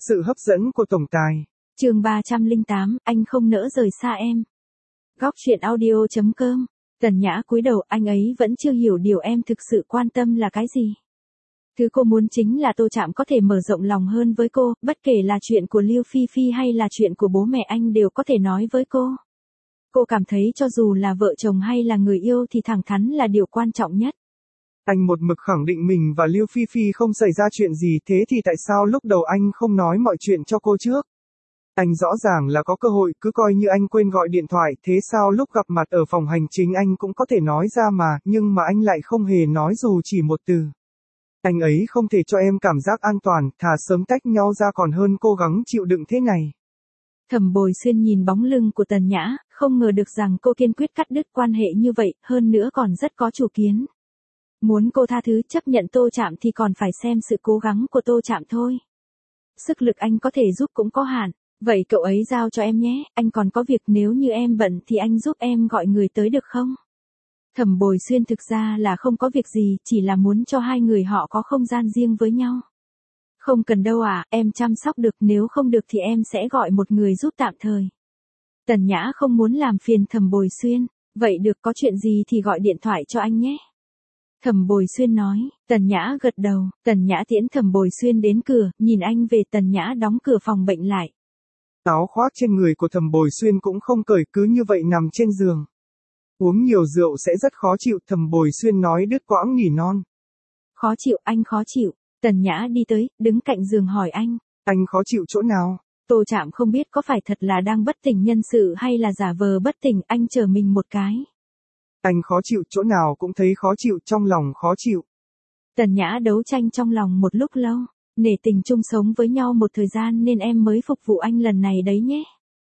Sự hấp dẫn của tổng tài. Chương 308, anh không nỡ rời xa em. Góc truyện audio.com. Tần Nhã cúi đầu, anh ấy vẫn chưa hiểu điều em thực sự quan tâm là cái gì. Thứ cô muốn chính là Tô Trạm có thể mở rộng lòng hơn với cô, bất kể là chuyện của Lưu Phi Phi hay là chuyện của bố mẹ anh đều có thể nói với cô. Cô cảm thấy cho dù là vợ chồng hay là người yêu thì thẳng thắn là điều quan trọng nhất. Anh một mực khẳng định mình và Lưu Phi Phi không xảy ra chuyện gì, thế thì tại sao lúc đầu anh không nói mọi chuyện cho cô trước? Anh rõ ràng là có cơ hội, cứ coi như anh quên gọi điện thoại, thế sao lúc gặp mặt ở phòng hành chính anh cũng có thể nói ra mà, nhưng mà anh lại không hề nói dù chỉ một từ. Anh ấy không thể cho em cảm giác an toàn, thà sớm tách nhau ra còn hơn cố gắng chịu đựng thế này. Thẩm Bồi Xuyên nhìn bóng lưng của Tần Nhã, không ngờ được rằng cô kiên quyết cắt đứt quan hệ như vậy, hơn nữa còn rất có chủ kiến. Muốn cô tha thứ chấp nhận Tô Trạm thì còn phải xem sự cố gắng của Tô Trạm thôi. Sức lực anh có thể giúp cũng có hạn, vậy cậu ấy giao cho em nhé, anh còn có việc, nếu như em bận thì anh giúp em gọi người tới được không? Thẩm Bồi Xuyên thực ra là không có việc gì, chỉ là muốn cho hai người họ có không gian riêng với nhau. Không cần đâu à, em chăm sóc được, nếu không được thì em sẽ gọi một người giúp tạm thời. Tần Nhã không muốn làm phiền Thẩm Bồi Xuyên, vậy được, có chuyện gì thì gọi điện thoại cho anh nhé. Thẩm Bồi Xuyên nói, Tần Nhã gật đầu, Tần Nhã tiễn Thẩm Bồi Xuyên đến cửa, nhìn anh về, Tần Nhã đóng cửa phòng bệnh lại. Áo khoác trên người của Thẩm Bồi Xuyên cũng không cởi, cứ như vậy nằm trên giường. Uống nhiều rượu sẽ rất khó chịu, Thẩm Bồi Xuyên nói đứt quãng nỉ non. Khó chịu, anh khó chịu. Tần Nhã đi tới, đứng cạnh giường hỏi anh. Anh khó chịu chỗ nào? Tô Trạm không biết có phải thật là đang bất tỉnh nhân sự hay là giả vờ bất tỉnh, anh chờ mình một cái. Anh khó chịu chỗ nào cũng thấy khó chịu, trong lòng khó chịu. Tần Nhã đấu tranh trong lòng một lúc lâu, nể tình chung sống với nhau một thời gian nên em mới phục vụ anh lần này đấy nhé.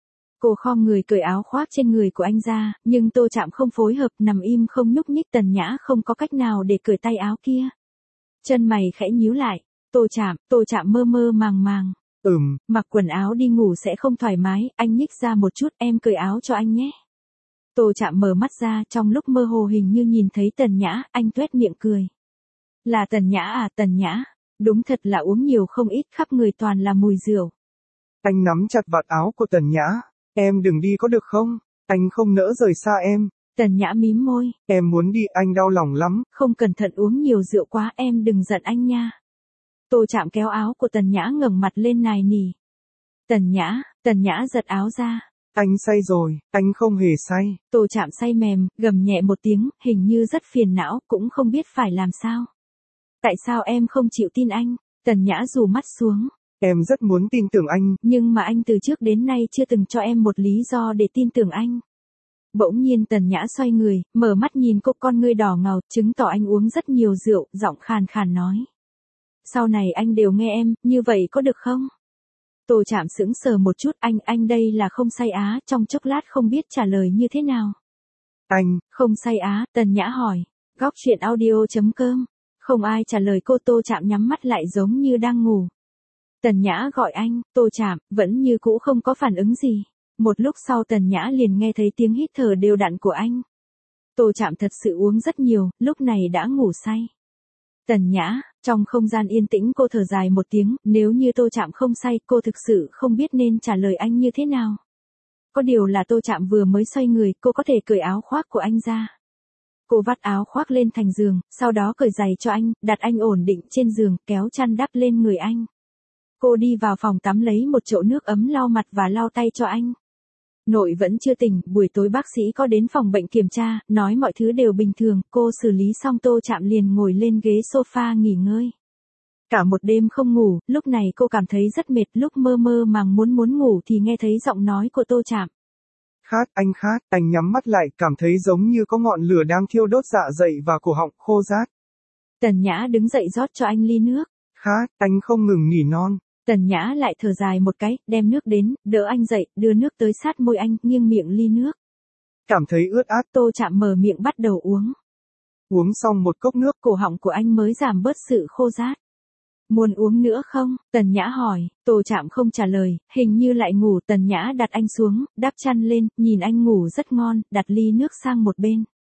Cô khom người cởi áo khoác trên người của anh ra, nhưng Tô Trạm không phối hợp, nằm im không nhúc nhích. Tần Nhã không có cách nào để cởi tay áo kia. Chân mày khẽ nhíu lại, Tô Trạm mơ mơ màng màng. Mặc quần áo đi ngủ sẽ không thoải mái, anh nhích ra một chút, em cởi áo cho anh nhé. Tô Trạm mở mắt ra, trong lúc mơ hồ hình như nhìn thấy Tần Nhã, anh tuét miệng cười. Là Tần Nhã à, Tần Nhã, đúng thật là uống nhiều không ít, khắp người toàn là mùi rượu. Anh nắm chặt vạt áo của Tần Nhã, em đừng đi có được không, anh không nỡ rời xa em. Tần Nhã mím môi. Em muốn đi, anh đau lòng lắm. Không cẩn thận uống nhiều rượu quá, em đừng giận anh nha. Tô Trạm kéo áo của Tần Nhã ngẩng mặt lên nài nỉ. Tần Nhã giật áo ra. Anh say rồi, anh không hề say. Tô Trạm say mềm, gầm nhẹ một tiếng, hình như rất phiền não, cũng không biết phải làm sao. Tại sao em không chịu tin anh? Tần Nhã rủ mắt xuống. Em rất muốn tin tưởng anh. Nhưng mà anh từ trước đến nay chưa từng cho em một lý do để tin tưởng anh. Bỗng nhiên Tần Nhã xoay người, mở mắt nhìn cô, con ngươi đỏ ngầu, chứng tỏ anh uống rất nhiều rượu, giọng khàn khàn nói. Sau này anh đều nghe em, như vậy có được không? Tô Trạm sững sờ một chút, anh đây là không say á, trong chốc lát không biết trả lời như thế nào. Anh, không say á, Tần Nhã hỏi. Góc truyện audio.com. Không ai trả lời cô, Tô Trạm nhắm mắt lại giống như đang ngủ. Tần Nhã gọi anh, Tô Trạm, vẫn như cũ không có phản ứng gì. Một lúc sau Tần Nhã liền nghe thấy tiếng hít thở đều đặn của anh. Tô Trạm thật sự uống rất nhiều, lúc này đã ngủ say. Tần Nhã, trong không gian yên tĩnh cô thở dài một tiếng, nếu như Tô Trạm không say, cô thực sự không biết nên trả lời anh như thế nào. Có điều là Tô Trạm vừa mới xoay người, cô có thể cởi áo khoác của anh ra. Cô vắt áo khoác lên thành giường, sau đó cởi giày cho anh, đặt anh ổn định trên giường, kéo chăn đắp lên người anh. Cô đi vào phòng tắm lấy một chậu nước ấm lau mặt và lau tay cho anh. Nội vẫn chưa tỉnh, buổi tối bác sĩ có đến phòng bệnh kiểm tra, nói mọi thứ đều bình thường, cô xử lý xong Tô Trạm liền ngồi lên ghế sofa nghỉ ngơi. Cả một đêm không ngủ, lúc này cô cảm thấy rất mệt, lúc mơ mơ màng muốn ngủ thì nghe thấy giọng nói của Tô Trạm. Khát, anh nhắm mắt lại, cảm thấy giống như có ngọn lửa đang thiêu đốt dạ dày và cổ họng khô rát. Tần Nhã đứng dậy rót cho anh ly nước. Khát, anh không ngừng nỉ non. Tần Nhã lại thở dài một cái, đem nước đến, đỡ anh dậy, đưa nước tới sát môi anh, nghiêng miệng ly nước. Cảm thấy ướt át. Tô Trạm mở miệng bắt đầu uống. Uống xong một cốc nước, cổ họng của anh mới giảm bớt sự khô rát. Muốn uống nữa không? Tần Nhã hỏi, Tô Trạm không trả lời, hình như lại ngủ. Tần Nhã đặt anh xuống, đắp chăn lên, nhìn anh ngủ rất ngon, đặt ly nước sang một bên.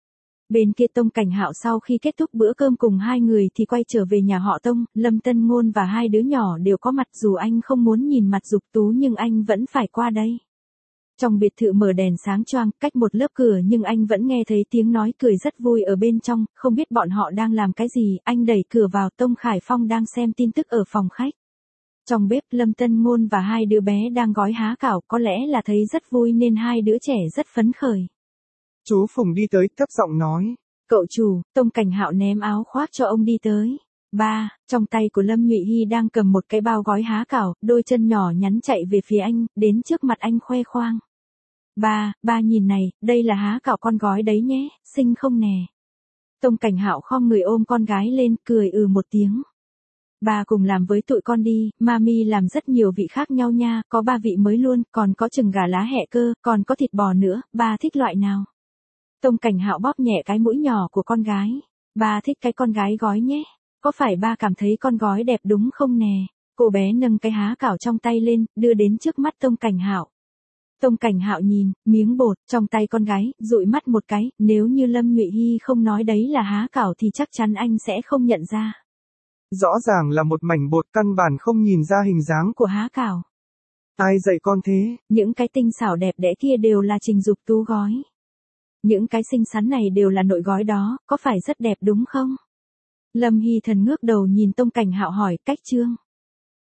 Bên kia Tông Cảnh Hạo sau khi kết thúc bữa cơm cùng hai người thì quay trở về nhà họ Tông, Lâm Tân Ngôn và hai đứa nhỏ đều có mặt, dù anh không muốn nhìn mặt Dục Tú nhưng anh vẫn phải qua đây. Trong biệt thự mở đèn sáng choang, cách một lớp cửa nhưng anh vẫn nghe thấy tiếng nói cười rất vui ở bên trong, không biết bọn họ đang làm cái gì, anh đẩy cửa vào, Tông Khải Phong đang xem tin tức ở phòng khách. Trong bếp, Lâm Tân Ngôn và hai đứa bé đang gói há cảo, có lẽ là thấy rất vui nên hai đứa trẻ rất phấn khởi. Chú Phùng đi tới, thấp giọng nói. Cậu chủ, Tông Cảnh Hạo ném áo khoác cho ông đi tới. Ba, trong tay của Lâm Nhụy Hy đang cầm một cái bao gói há cảo, đôi chân nhỏ nhắn chạy về phía anh, đến trước mặt anh khoe khoang. Ba nhìn này, đây là há cảo con gói đấy nhé, xinh không nè. Tông Cảnh Hạo khom người ôm con gái lên, cười một tiếng. Ba cùng làm với tụi con đi, mami làm rất nhiều vị khác nhau nha, có 3 vị mới luôn, còn có chừng gà lá hẹ cơ, còn có thịt bò nữa, ba thích loại nào? Tông Cảnh Hạo bóp nhẹ cái mũi nhỏ của con gái. Ba thích cái con gái gói nhé. Có phải ba cảm thấy con gói đẹp đúng không nè? Cô bé nâng cái há cảo trong tay lên, đưa đến trước mắt Tông Cảnh Hạo. Tông Cảnh Hạo nhìn, miếng bột trong tay con gái, dụi mắt một cái, nếu như Lâm Nhụy Hy không nói đấy là há cảo thì chắc chắn anh sẽ không nhận ra. Rõ ràng là một mảnh bột, căn bản không nhìn ra hình dáng của há cảo. Ai dạy con thế? Những cái tinh xảo đẹp đẽ kia đều là Trình Dục Tú gói. Những cái xinh xắn này đều là nội gói đó, có phải rất đẹp đúng không? Lâm Hy Thần ngước đầu nhìn Tông Cảnh Hạo hỏi, cách Trương.